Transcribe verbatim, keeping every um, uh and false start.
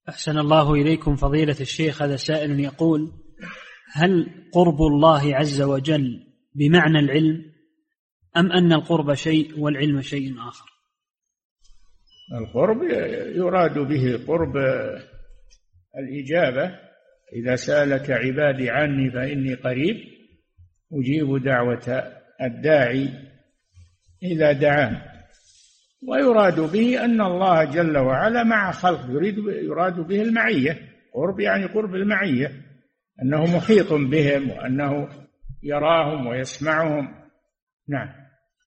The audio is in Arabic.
أحسن الله إليكم فضيلة الشيخ. هذا سائل يقول: هل قرب الله عز وجل بمعنى العلم، أم أن القرب شيء والعلم شيء آخر؟ القرب يراد به قرب الإجابة: إذا سألك عبادي عني فإني قريب أجيب دعوة الداعي إذا دعان. ويراد به أن الله جل وعلا مع خلق، يريد يراد به المعية. قرب يعني قرب المعية، أنه محيط بهم وأنه يراهم ويسمعهم. نعم.